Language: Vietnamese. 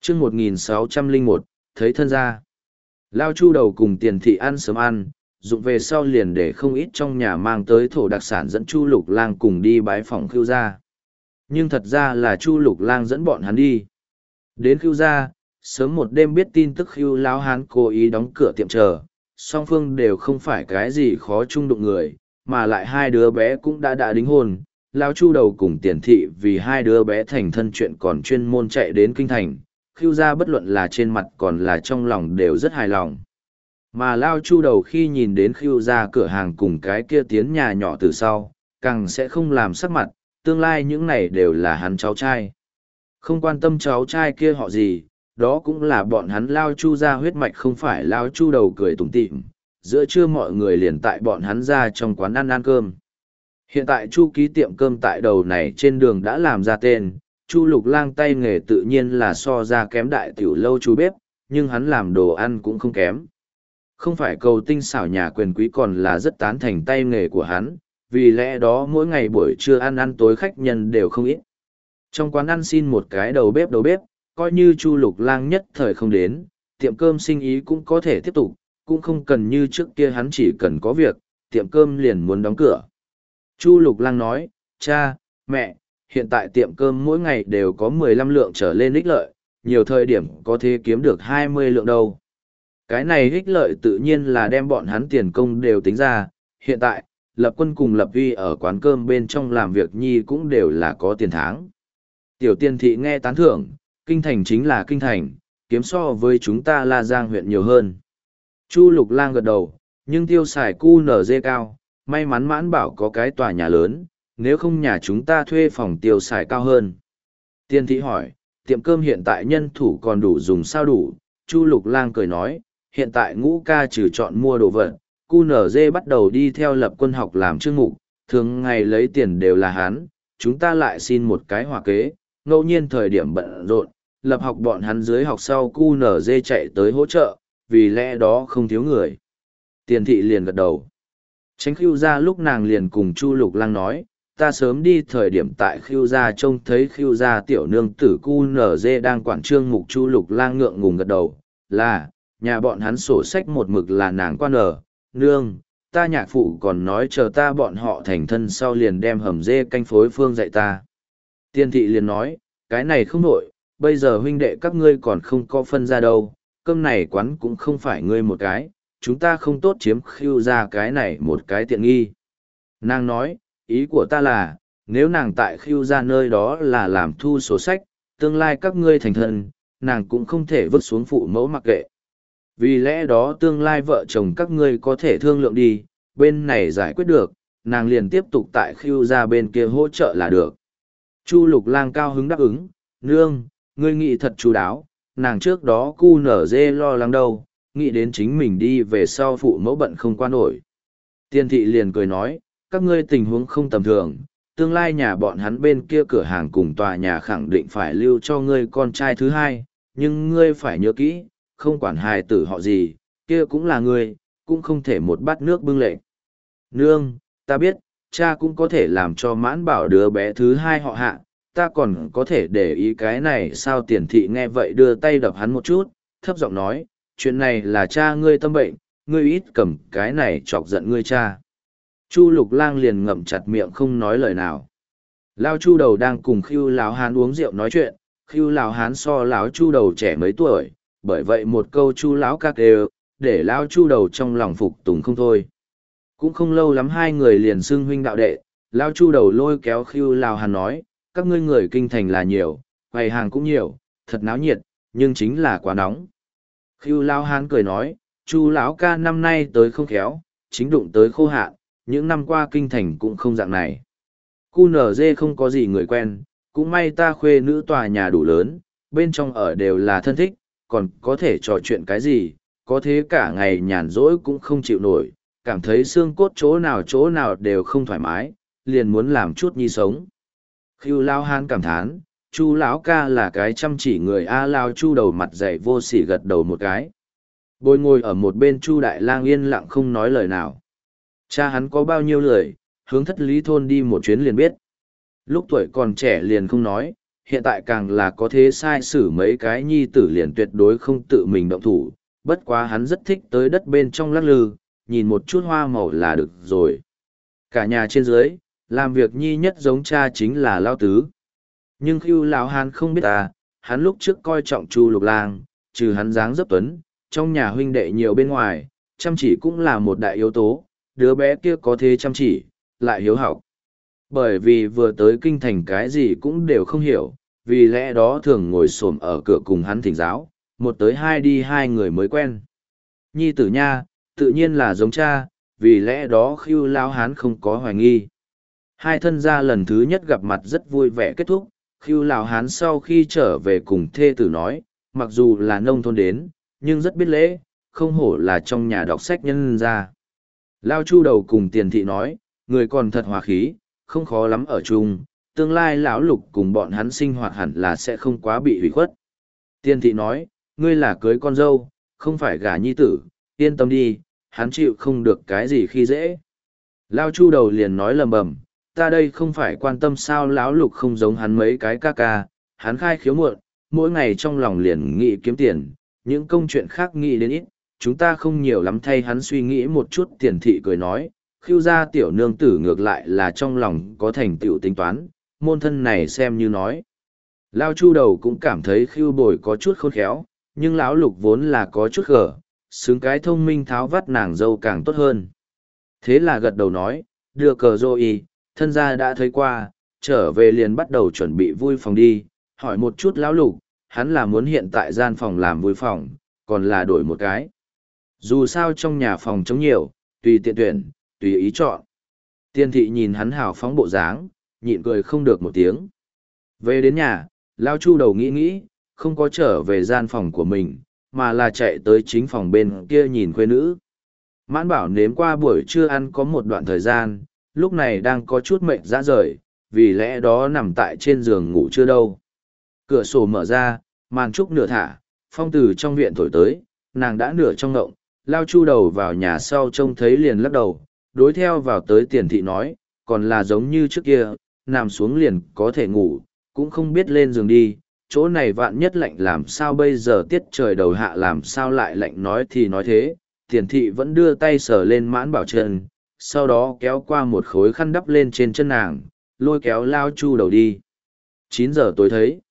chương 1601, thấy thân ra. Lao Chu đầu cùng Tiền Thị ăn sớm ăn, dụng về sau liền để không ít trong nhà mang tới thổ đặc sản dẫn Chu Lục Lang cùng đi bái phỏng Khưu gia. Nhưng thật ra là Chu Lục Lang dẫn bọn hắn đi. Đến Khưu gia, sớm một đêm biết tin tức Khưu lão hán cố ý đóng cửa tiệm chờ, song phương đều không phải cái gì khó chung đụng người, mà lại hai đứa bé cũng đã đính hôn. Lao Chu đầu cùng Tiền Thị vì hai đứa bé thành thân chuyện còn chuyên môn chạy đến kinh thành, Khưu gia bất luận là trên mặt còn là trong lòng đều rất hài lòng. Mà Lao Chu đầu khi nhìn đến Khưu gia cửa hàng cùng cái kia tiến nhà nhỏ từ sau, càng sẽ không làm sắc mặt, tương lai những này đều là hắn cháu trai. Không quan tâm cháu trai kia họ gì, đó cũng là bọn hắn Lao Chu gia huyết mạch, không phải Lao Chu đầu cười tủm tỉm. Giữa trưa mọi người liền tại bọn hắn ra trong quán ăn cơm. Hiện tại Chu ký tiệm cơm tại đầu này trên đường đã làm ra tên, Chu Lục Lang tay nghề tự nhiên là so ra kém đại tiểu lâu chú bếp, nhưng hắn làm đồ ăn cũng không kém. Không phải cầu tinh xảo nhà quyền quý, còn là rất tán thành tay nghề của hắn, vì lẽ đó mỗi ngày buổi trưa ăn tối khách nhân đều không ít. Trong quán ăn xin một cái đầu bếp, coi như Chu Lục Lang nhất thời không đến, tiệm cơm sinh ý cũng có thể tiếp tục, cũng không cần như trước kia hắn chỉ cần có việc, tiệm cơm liền muốn đóng cửa. Chu Lục Lang nói, cha, mẹ, hiện tại tiệm cơm mỗi ngày đều có 15 lượng trở lên ích lợi, nhiều thời điểm có thể kiếm được 20 lượng đâu. Cái này ích lợi tự nhiên là đem bọn hắn tiền công đều tính ra, hiện tại, Lập Quân cùng Lập Uy ở quán cơm bên trong làm việc nhi cũng đều là có tiền tháng. Tiểu Tiên Thị nghe tán thưởng, kinh thành chính là kinh thành, kiếm so với chúng ta La Giang huyện nhiều hơn. Chu Lục Lang gật đầu, nhưng tiêu xài cu nở dê cao, may mắn Mãn Bảo có cái tòa nhà lớn, nếu không nhà chúng ta thuê phòng tiêu xài cao hơn. Tiên Thị hỏi, tiệm cơm hiện tại nhân thủ còn đủ dùng sao đủ? Chu Lục Lang cười nói, hiện tại Ngũ ca trừ chọn mua đồ vật, cu nở dê bắt đầu đi theo Lập Quân học làm chương mục, thường ngày lấy tiền đều là hắn, chúng ta lại xin một cái hòa kế, ngẫu nhiên thời điểm bận rộn, Lập học bọn hắn dưới học sau cu nở dê chạy tới hỗ trợ, vì lẽ đó không thiếu người. Tiền Thị liền gật đầu. Tránh Khưu gia lúc nàng liền cùng Chu Lục Lang nói, ta sớm đi thời điểm tại Khưu gia trông thấy Khưu gia tiểu nương tử cu nở dê đang quản trương mục. Chu Lục Lang ngượng ngùng gật đầu, là, nhà bọn hắn sổ sách một mực là nàng quan ở, nương, ta nhạc phụ còn nói chờ ta bọn họ thành thân sau liền đem hầm dê canh phối phương dạy ta. Tiên Thị liền nói, cái này không nổi, bây giờ huynh đệ các ngươi còn không có phân ra đâu, cơm này quán cũng không phải ngươi một cái, chúng ta không tốt chiếm Khưu gia cái này một cái tiện nghi. Nàng nói, ý của ta là, nếu nàng tại Khưu gia nơi đó là làm thu sổ sách, tương lai các ngươi thành thân, nàng cũng không thể vứt xuống phụ mẫu mặc kệ. Vì lẽ đó tương lai vợ chồng các ngươi có thể thương lượng đi, bên này giải quyết được, nàng liền tiếp tục tại Khưu gia bên kia hỗ trợ là được. Chu Lục Lang cao hứng đáp ứng, nương, ngươi nghĩ thật chu đáo, nàng trước đó cu nở dê lo lắng đâu, nghĩ đến chính mình đi về sau phụ mẫu bận không qua nổi. Tiên Thị liền cười nói, các ngươi tình huống không tầm thường, tương lai nhà bọn hắn bên kia cửa hàng cùng tòa nhà khẳng định phải lưu cho ngươi con trai thứ hai, nhưng ngươi phải nhớ kỹ, không quản hài tử họ gì, kia cũng là ngươi, cũng không thể một bát nước bưng lệ. Nương, ta biết, cha cũng có thể làm cho Mãn Bảo đứa bé thứ hai họ Hạ, ta còn có thể để ý cái này sao? Tiền Thị nghe vậy đưa tay đập hắn một chút, thấp giọng nói, chuyện này là cha ngươi tâm bệnh, ngươi ít cầm cái này chọc giận ngươi cha. Chu Lục Lang liền ngậm chặt miệng không nói lời nào. Lao Chu đầu đang cùng Khưu lão hán uống rượu nói chuyện, Khưu lão hán so lão Chu đầu trẻ mấy tuổi, bởi vậy một câu Chu lão ca đều, để lão Chu đầu trong lòng phục tùng không thôi. Cũng không lâu lắm hai người liền xưng huynh đạo đệ, Lao Chu đầu lôi kéo Khưu lão hán nói, các ngươi người kinh thành là nhiều, quầy hàng cũng nhiều, thật náo nhiệt, nhưng chính là quá nóng. Khưu lão hán cười nói, Chu lão ca năm nay tới không khéo, chính đụng tới khô hạn, những năm qua kinh thành cũng không dạng này. Cu nở dê không có gì người quen, cũng may ta khuê nữ tòa nhà đủ lớn, bên trong ở đều là thân thích, còn có thể trò chuyện cái gì, có thế cả ngày nhàn rỗi cũng không chịu nổi, cảm thấy xương cốt chỗ nào đều không thoải mái, liền muốn làm chút nhi sống. Khưu lão hán cảm thán, Chu lão ca là cái chăm chỉ người a. Lao Chu đầu mặt dày vô sỉ gật đầu một cái. Bồi ngồi ở một bên Chu Đại Lang yên lặng không nói lời nào. Cha hắn có bao nhiêu lời, hướng Thất Lý thôn đi một chuyến liền biết. Lúc tuổi còn trẻ liền không nói, hiện tại càng là có thế sai xử mấy cái nhi tử liền tuyệt đối không tự mình động thủ, bất quá hắn rất thích tới đất bên trong lắc lư, nhìn một chút hoa màu là được rồi. Cả nhà trên dưới, làm việc nhi nhất giống cha chính là Lao Tứ. Nhưng Khưu lão hán không biết hắn lúc trước coi trọng Chu Lục Lang, trừ hắn dáng dấp tuấn, trong nhà huynh đệ nhiều bên ngoài, chăm chỉ cũng là một đại yếu tố, đứa bé kia có thế chăm chỉ, lại hiếu học. Bởi vì vừa tới kinh thành cái gì cũng đều không hiểu, vì lẽ đó thường ngồi xổm ở cửa cùng hắn thỉnh giáo, một tới hai đi hai người mới quen. Nhi tử nha, tự nhiên là giống cha, vì lẽ đó Khưu lão hán không có hoài nghi. Hai thân gia lần thứ nhất gặp mặt rất vui vẻ kết thúc, Khưu lão hán sau khi trở về cùng thê tử nói, mặc dù là nông thôn đến, nhưng rất biết lễ, không hổ là trong nhà đọc sách nhân gia. Lao Chu đầu cùng Tiền thị nói, người còn thật hòa khí, không khó lắm ở chung, tương lai lão Lục cùng bọn hắn sinh hoạt hẳn là sẽ không quá bị hủy khuất. Tiền thị nói, ngươi là cưới con dâu, không phải gả nhi tử, yên tâm đi, hắn chịu không được cái gì khi dễ. Lao Chu đầu liền nói lầm bầm, ta đây không phải quan tâm sao lão Lục không giống hắn mấy cái ca ca, hắn khai khiếu muộn, mỗi ngày trong lòng liền nghĩ kiếm tiền, những công chuyện khác nghĩ đến ít, chúng ta không nhiều lắm thay hắn suy nghĩ một chút. Tiền thị cười nói, Khưu gia tiểu nương tử ngược lại là trong lòng có thành tựu tính toán, môn thân này xem như nói. Lao Chu đầu cũng cảm thấy Khưu bồi có chút khôn khéo, nhưng lão Lục vốn là có chút gở, xứng cái thông minh tháo vắt nàng dâu càng tốt hơn. Thế là gật đầu nói, đưa cờ rồi, thân gia đã thấy qua, trở về liền bắt đầu chuẩn bị vui phòng đi, hỏi một chút lão Lục, hắn là muốn hiện tại gian phòng làm vui phòng, còn là đổi một cái. Dù sao trong nhà phòng trống nhiều, tùy tiện tuyển, tùy ý chọn. Tiên thị nhìn hắn hào phóng bộ dáng, nhịn cười không được một tiếng. Về đến nhà, Lao Chu đầu nghĩ nghĩ, không có trở về gian phòng của mình, mà là chạy tới chính phòng bên kia nhìn khuê nữ. Mãn Bảo nếm qua buổi trưa ăn có một đoạn thời gian, lúc này đang có chút mệt rã rời, vì lẽ đó nằm tại trên giường ngủ chưa đâu. Cửa sổ mở ra, màn trúc nửa thả, phong từ trong viện thổi tới, nàng đã nửa trong ngộng, Lao Chu đầu vào nhà sau trông thấy liền lắc đầu, đối theo vào tới Tiền thị nói, còn là giống như trước kia, nằm xuống liền có thể ngủ, cũng không biết lên giường đi, chỗ này vạn nhất lạnh làm sao bây giờ tiết trời đầu hạ làm sao lại lạnh. Nói thì nói thế, Tiền thị vẫn đưa tay sờ lên Mãn Bảo chân, sau đó kéo qua một khối khăn đắp lên trên chân nàng, lôi kéo Lao Chu đầu đi. 9 giờ tối thấy,